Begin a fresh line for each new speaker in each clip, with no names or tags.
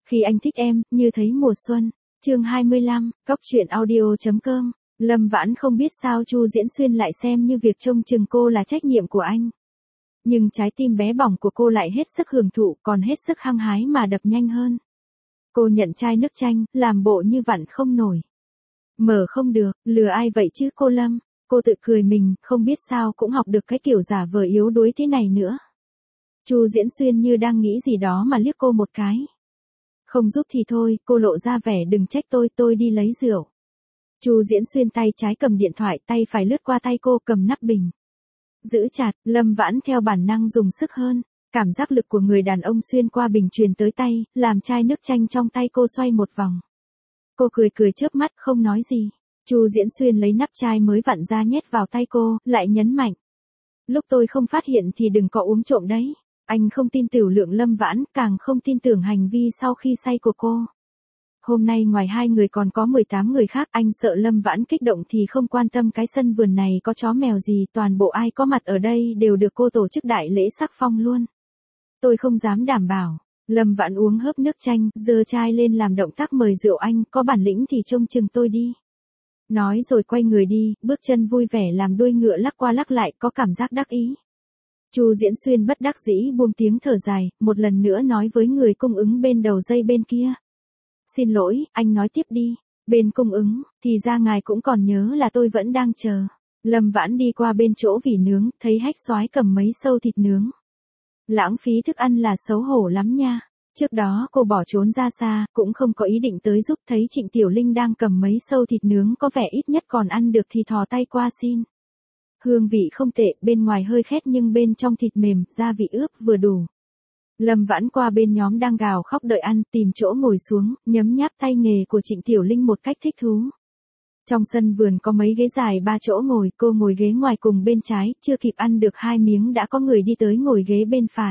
Khi anh thích em, như thấy mùa xuân. Chương 25, Cóc truyện audio.com. Lâm Vãn không biết sao Chu Diễn Xuyên lại xem như việc trông chừng cô là trách nhiệm của anh. Nhưng trái tim bé bỏng của cô lại hết sức hưởng thụ, còn hết sức hăng hái mà đập nhanh hơn. Cô nhận chai nước chanh, làm bộ như vặn không nổi. Mở không được, lừa ai vậy chứ cô Lâm? Cô tự cười mình, không biết sao cũng học được cái kiểu giả vờ yếu đuối thế này nữa. Chu Diễn Xuyên như đang nghĩ gì đó mà liếc cô một cái. Không giúp thì thôi, cô lộ ra vẻ đừng trách tôi đi lấy rượu. Chu Diễn Xuyên tay trái cầm điện thoại, tay phải lướt qua tay cô cầm nắp bình. Giữ chặt, Lâm Vãn theo bản năng dùng sức hơn. Cảm giác lực của người đàn ông xuyên qua bình truyền tới tay, làm chai nước chanh trong tay cô xoay một vòng. Cô cười chớp mắt không nói gì. Chu Diễn Xuyên lấy nắp chai mới vặn ra nhét vào tay cô, lại nhấn mạnh. Lúc tôi không phát hiện thì đừng có uống trộm đấy. Anh không tin tiểu lượng Lâm Vãn, càng không tin tưởng hành vi sau khi say của cô. Hôm nay ngoài hai người còn có 18 người khác, anh sợ Lâm Vãn kích động thì không quan tâm cái sân vườn này có chó mèo gì, toàn bộ ai có mặt ở đây đều được cô tổ chức đại lễ sắc phong luôn. Tôi không dám đảm bảo. Lâm Vãn uống hớp nước chanh, giơ chai lên làm động tác mời rượu anh, có bản lĩnh thì trông chừng tôi đi. Nói rồi quay người đi, bước chân vui vẻ làm đuôi ngựa lắc qua lắc lại, có cảm giác đắc ý. Chu Diễn Xuyên bất đắc dĩ buông tiếng thở dài, một lần nữa nói với người cung ứng bên đầu dây bên kia. Xin lỗi, anh nói tiếp đi. Bên cung ứng, thì ra ngài cũng còn nhớ là tôi vẫn đang chờ. Lâm Vãn đi qua bên chỗ vỉ nướng, thấy Hách Soái cầm mấy sâu thịt nướng. Lãng phí thức ăn là xấu hổ lắm nha. Trước đó cô bỏ trốn ra xa, cũng không có ý định tới giúp, thấy Trịnh Tiểu Linh đang cầm mấy sâu thịt nướng có vẻ ít nhất còn ăn được thì thò tay qua xin. Hương vị không tệ, bên ngoài hơi khét nhưng bên trong thịt mềm, gia vị ướp vừa đủ. Lâm Vãn qua bên nhóm đang gào khóc đợi ăn, tìm chỗ ngồi xuống, nhấm nháp tay nghề của Trịnh Tiểu Linh một cách thích thú. Trong sân vườn có mấy ghế dài 3 chỗ ngồi, cô ngồi ghế ngoài cùng bên trái, chưa kịp ăn được 2 miếng đã có người đi tới ngồi ghế bên phải.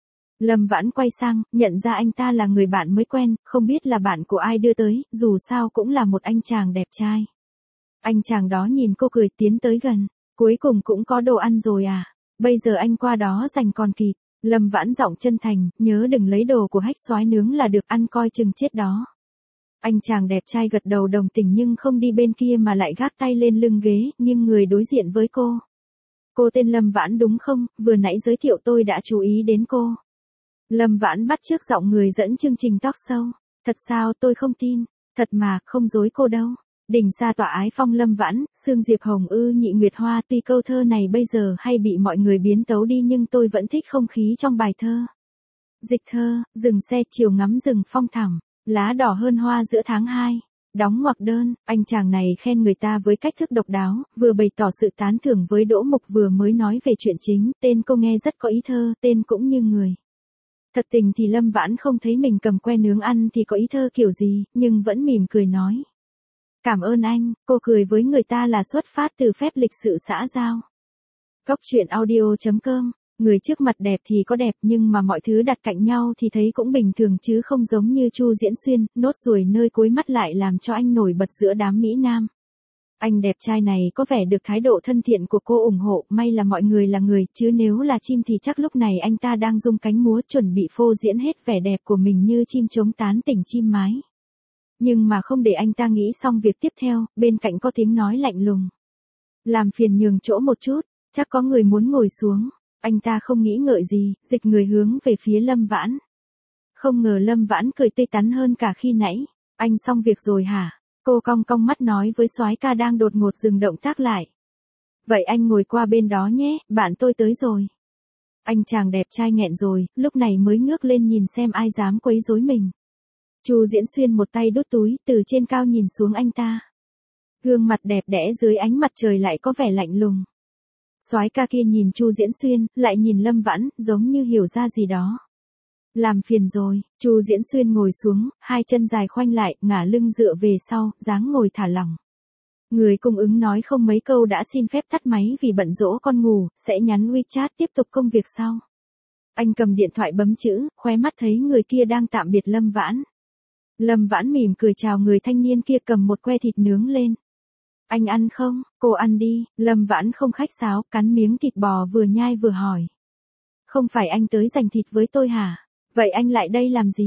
Lâm Vãn quay sang, nhận ra anh ta là người bạn mới quen, không biết là bạn của ai đưa tới, dù sao cũng là một anh chàng đẹp trai. Anh chàng đó nhìn cô cười tiến tới gần, cuối cùng cũng có đồ ăn rồi à, bây giờ anh qua đó giành còn kịp. Lâm Vãn giọng chân thành, nhớ đừng lấy đồ của Hách Soái nướng là được, ăn coi chừng chết đó. Anh chàng đẹp trai gật đầu đồng tình nhưng không đi bên kia mà lại gác tay lên lưng ghế, nghiêng người đối diện với cô. Cô tên Lâm Vãn đúng không, vừa nãy giới thiệu tôi đã chú ý đến cô. Lâm Vãn bắt chước giọng người dẫn chương trình talk show. Thật sao, tôi không tin. Thật mà, không dối cô đâu. Đỉnh xa tỏa ái phong Lâm Vãn, Sương Diệp Hồng Nhị Nguyệt Hoa, tuy câu thơ này bây giờ hay bị mọi người biến tấu đi nhưng tôi vẫn thích không khí trong bài thơ. Dịch thơ, dừng xe chiều ngắm rừng phong thẳm, lá đỏ hơn hoa giữa tháng 2. Đóng ngoặc đơn, anh chàng này khen người ta với cách thức độc đáo, vừa bày tỏ sự tán thưởng với Đỗ Mục vừa mới nói về chuyện chính, tên cô nghe rất có ý thơ, tên cũng như người. Thật tình thì Lâm Vãn không thấy mình cầm que nướng ăn thì có ý thơ kiểu gì, nhưng vẫn mỉm cười nói. Cảm ơn anh, cô cười với người ta là xuất phát từ phép lịch sự xã giao. Cóc truyện audio.com, người trước mặt đẹp thì có đẹp nhưng mà mọi thứ đặt cạnh nhau thì thấy cũng bình thường chứ không giống như Chu Diễn Xuyên, nốt ruồi nơi cuối mắt lại làm cho anh nổi bật giữa đám mỹ nam. Anh đẹp trai này có vẻ được thái độ thân thiện của cô ủng hộ, may là mọi người là người, chứ nếu là chim thì chắc lúc này anh ta đang rung cánh múa chuẩn bị phô diễn hết vẻ đẹp của mình như chim trống tán tỉnh chim mái. Nhưng mà không để anh ta nghĩ xong việc tiếp theo, bên cạnh có tiếng nói lạnh lùng. Làm phiền nhường chỗ một chút, chắc có người muốn ngồi xuống. Anh ta không nghĩ ngợi gì, dịch người hướng về phía Lâm Vãn. Không ngờ Lâm Vãn cười tươi tắn hơn cả khi nãy. Anh xong việc rồi hả? Cô cong cong mắt nói với soái ca đang đột ngột dừng động tác lại. Vậy anh ngồi qua bên đó nhé, bạn tôi tới rồi. Anh chàng đẹp trai nghẹn rồi, lúc này mới ngước lên nhìn xem ai dám quấy rối mình. Chu Diễn Xuyên một tay đút túi, từ trên cao nhìn xuống anh ta. Gương mặt đẹp đẽ dưới ánh mặt trời lại có vẻ lạnh lùng. Soái ca kia nhìn Chu Diễn Xuyên, lại nhìn Lâm Vãn, giống như hiểu ra gì đó. Làm phiền rồi, Chu Diễn Xuyên ngồi xuống, hai chân dài khoanh lại, ngả lưng dựa về sau, dáng ngồi thả lỏng. Người cung ứng nói không mấy câu đã xin phép tắt máy vì bận dỗ con ngủ, sẽ nhắn WeChat tiếp tục công việc sau. Anh cầm điện thoại bấm chữ, khóe mắt thấy người kia đang tạm biệt Lâm Vãn. Lâm Vãn mỉm cười chào người thanh niên kia cầm một que thịt nướng lên. Anh ăn không? Cô ăn đi, Lâm Vãn không khách sáo, cắn miếng thịt bò vừa nhai vừa hỏi. Không phải anh tới giành thịt với tôi hả? Vậy anh lại đây làm gì?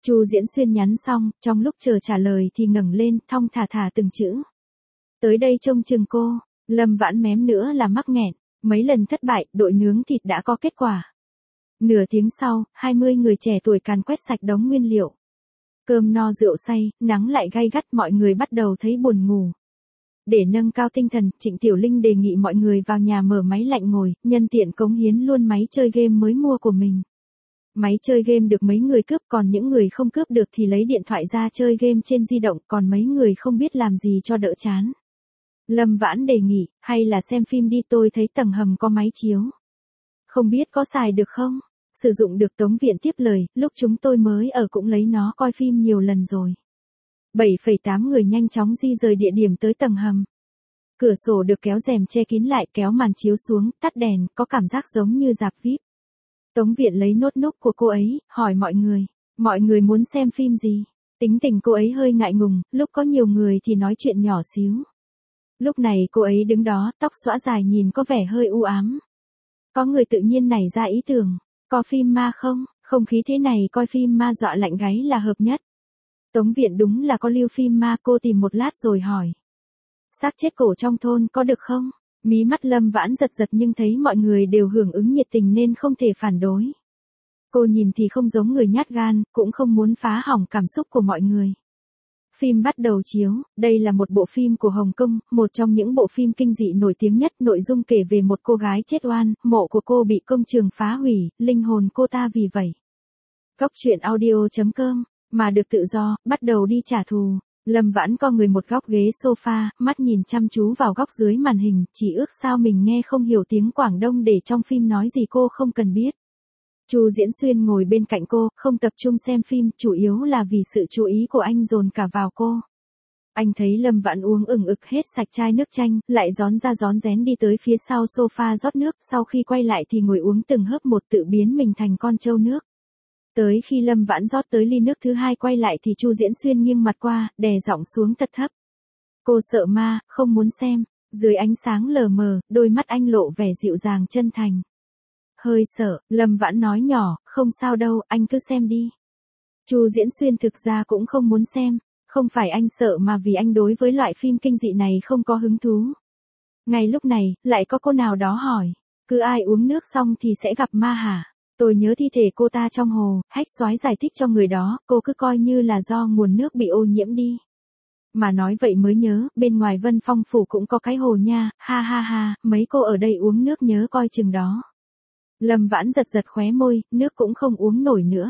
Chu Diễn Xuyên nhắn xong, trong lúc chờ trả lời thì ngẩng lên, thong thả thả từng chữ. Tới đây trông chừng cô, Lâm Vãn mém nữa là mắc nghẹn, mấy lần thất bại, đội nướng thịt đã có kết quả. Nửa tiếng sau, 20 người trẻ tuổi càn quét sạch đống nguyên liệu. Cơm no rượu say, nắng lại gay gắt, mọi người bắt đầu thấy buồn ngủ. Để nâng cao tinh thần, Trịnh Tiểu Linh đề nghị mọi người vào nhà mở máy lạnh ngồi, nhân tiện cống hiến luôn máy chơi game mới mua của mình. Máy chơi game được mấy người cướp, còn những người không cướp được thì lấy điện thoại ra chơi game trên di động, còn mấy người không biết làm gì cho đỡ chán. Lâm Vãn đề nghị, hay là xem phim đi, tôi thấy tầng hầm có máy chiếu. Không biết có xài được không? Sử dụng được. Tống Viện tiếp lời, lúc chúng tôi mới ở cũng lấy nó coi phim nhiều lần rồi. 7,8 người nhanh chóng di rời địa điểm tới tầng hầm. Cửa sổ được kéo rèm che kín lại, kéo màn chiếu xuống, tắt đèn, có cảm giác giống như rạp VIP. Tống Viện lấy nốt núc của cô ấy, hỏi mọi người muốn xem phim gì? Tính tình cô ấy hơi ngại ngùng, lúc có nhiều người thì nói chuyện nhỏ xíu. Lúc này cô ấy đứng đó, tóc xõa dài nhìn có vẻ hơi u ám. Có người tự nhiên nảy ra ý tưởng, có phim ma không? Không khí thế này coi phim ma dọa lạnh gáy là hợp nhất. Tống Viện đúng là có lưu phim ma, cô tìm một lát rồi hỏi. Xác chết cổ trong thôn có được không? Mí mắt Lâm Vãn giật giật nhưng thấy mọi người đều hưởng ứng nhiệt tình nên không thể phản đối. Cô nhìn thì không giống người nhát gan, cũng không muốn phá hỏng cảm xúc của mọi người. Phim bắt đầu chiếu, đây là một bộ phim của Hồng Kông, một trong những bộ phim kinh dị nổi tiếng nhất. Nội dung kể về một cô gái chết oan, mộ của cô bị công trường phá hủy, linh hồn cô ta vì vậy. Góc truyện audio.com, mà được tự do, bắt đầu đi trả thù. Lâm Vãn co người một góc ghế sofa, mắt nhìn chăm chú vào góc dưới màn hình, chỉ ước sao mình nghe không hiểu tiếng Quảng Đông để trong phim nói gì cô không cần biết. Chu Diễn Xuyên ngồi bên cạnh cô, không tập trung xem phim, chủ yếu là vì sự chú ý của anh dồn cả vào cô. Anh thấy Lâm Vãn uống ực hết sạch chai nước chanh, lại rón ra rón rén đi tới phía sau sofa rót nước, sau khi quay lại thì ngồi uống từng hớp một, tự biến mình thành con trâu nước. Tới khi Lâm Vãn rót tới ly nước thứ hai quay lại thì Chu Diễn Xuyên nghiêng mặt qua, đè giọng xuống thật thấp. Cô sợ ma, không muốn xem. Dưới ánh sáng lờ mờ, đôi mắt anh lộ vẻ dịu dàng chân thành. Hơi sợ, Lâm Vãn nói nhỏ, không sao đâu, anh cứ xem đi. Chu Diễn Xuyên thực ra cũng không muốn xem, không phải anh sợ mà vì anh đối với loại phim kinh dị này không có hứng thú. Ngay lúc này, lại có cô nào đó hỏi, cứ ai uống nước xong thì sẽ gặp ma hả? Tôi nhớ thi thể cô ta trong hồ, Hách Soái giải thích cho người đó, cô cứ coi như là do nguồn nước bị ô nhiễm đi. Mà nói vậy mới nhớ, bên ngoài Vân Phong Phủ cũng có cái hồ nha, ha ha ha, mấy cô ở đây uống nước nhớ coi chừng đó. Lâm Vãn giật giật khóe môi, nước cũng không uống nổi nữa.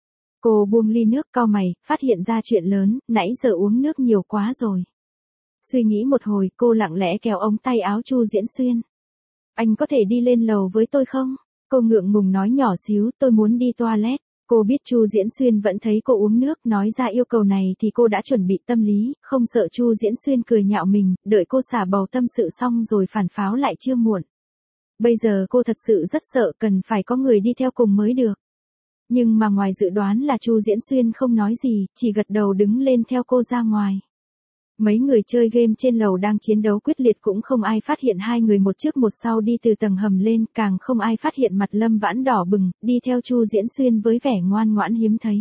Cô buông ly nước cau mày, phát hiện ra chuyện lớn, nãy giờ uống nước nhiều quá rồi. Suy nghĩ một hồi, cô lặng lẽ kéo ống tay áo Chu Diễn Xuyên. Anh có thể đi lên lầu với tôi không? Cô ngượng ngùng nói nhỏ xíu, tôi muốn đi toilet. Cô biết Chu Diễn Xuyên vẫn thấy cô uống nước, nói ra yêu cầu này thì cô đã chuẩn bị tâm lý, không sợ Chu Diễn Xuyên cười nhạo mình, đợi cô xả bầu tâm sự xong rồi phản pháo lại chưa muộn. Bây giờ cô thật sự rất sợ, cần phải có người đi theo cùng mới được. Nhưng mà ngoài dự đoán là Chu Diễn Xuyên không nói gì, chỉ gật đầu đứng lên theo cô ra ngoài. Mấy người chơi game trên lầu đang chiến đấu quyết liệt, cũng không ai phát hiện hai người một trước một sau đi từ tầng hầm lên, càng không ai phát hiện mặt Lâm Vãn đỏ bừng, đi theo Chu Diễn Xuyên với vẻ ngoan ngoãn hiếm thấy.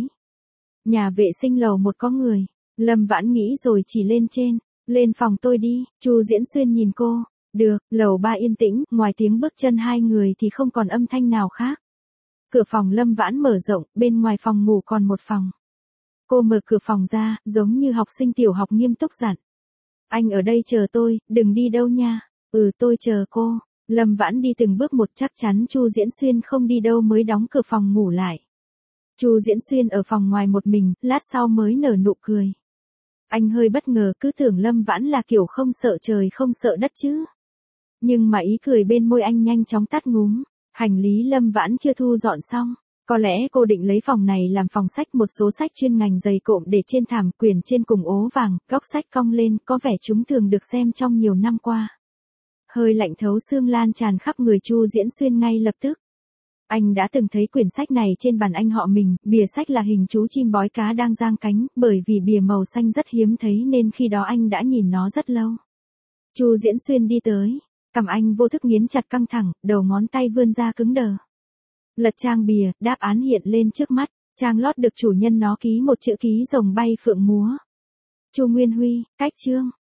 Nhà vệ sinh lầu một có người, Lâm Vãn nghĩ rồi chỉ lên trên, lên phòng tôi đi. Chu Diễn Xuyên nhìn cô, được. Lầu 3 yên tĩnh, ngoài tiếng bước chân hai người thì không còn âm thanh nào khác. Cửa phòng Lâm Vãn mở rộng, bên ngoài phòng ngủ còn một phòng. Cô mở cửa phòng ra, giống như học sinh tiểu học nghiêm túc dặn. Anh ở đây chờ tôi, đừng đi đâu nha. Tôi chờ cô. Lâm Vãn đi từng bước một, chắc chắn Chu Diễn Xuyên không đi đâu mới đóng cửa phòng ngủ lại. Chu Diễn Xuyên ở phòng ngoài một mình, lát sau mới nở nụ cười. Anh hơi bất ngờ, cứ tưởng Lâm Vãn là kiểu không sợ trời không sợ đất chứ. Nhưng mà ý cười bên môi anh nhanh chóng tắt ngúm. Hành lý Lâm Vãn chưa thu dọn xong. Có lẽ cô định lấy phòng này làm phòng sách, một số sách chuyên ngành dày cộm để trên thảm, quyển trên cùng ố vàng, góc sách cong lên, có vẻ chúng thường được xem trong nhiều năm qua. Hơi lạnh thấu xương lan tràn khắp người Chu Diễn Xuyên ngay lập tức. Anh đã từng thấy quyển sách này trên bàn anh họ mình, bìa sách là hình chú chim bói cá đang giang cánh, bởi vì bìa màu xanh rất hiếm thấy nên khi đó anh đã nhìn nó rất lâu. Chu Diễn Xuyên đi tới, cằm anh vô thức nghiến chặt căng thẳng, đầu ngón tay vươn ra cứng đờ. Lật trang bìa, đáp án hiện lên trước mắt, Trang lót được chủ nhân nó ký một chữ ký rồng bay phượng múa. Chu Nguyên Huy, cách chương.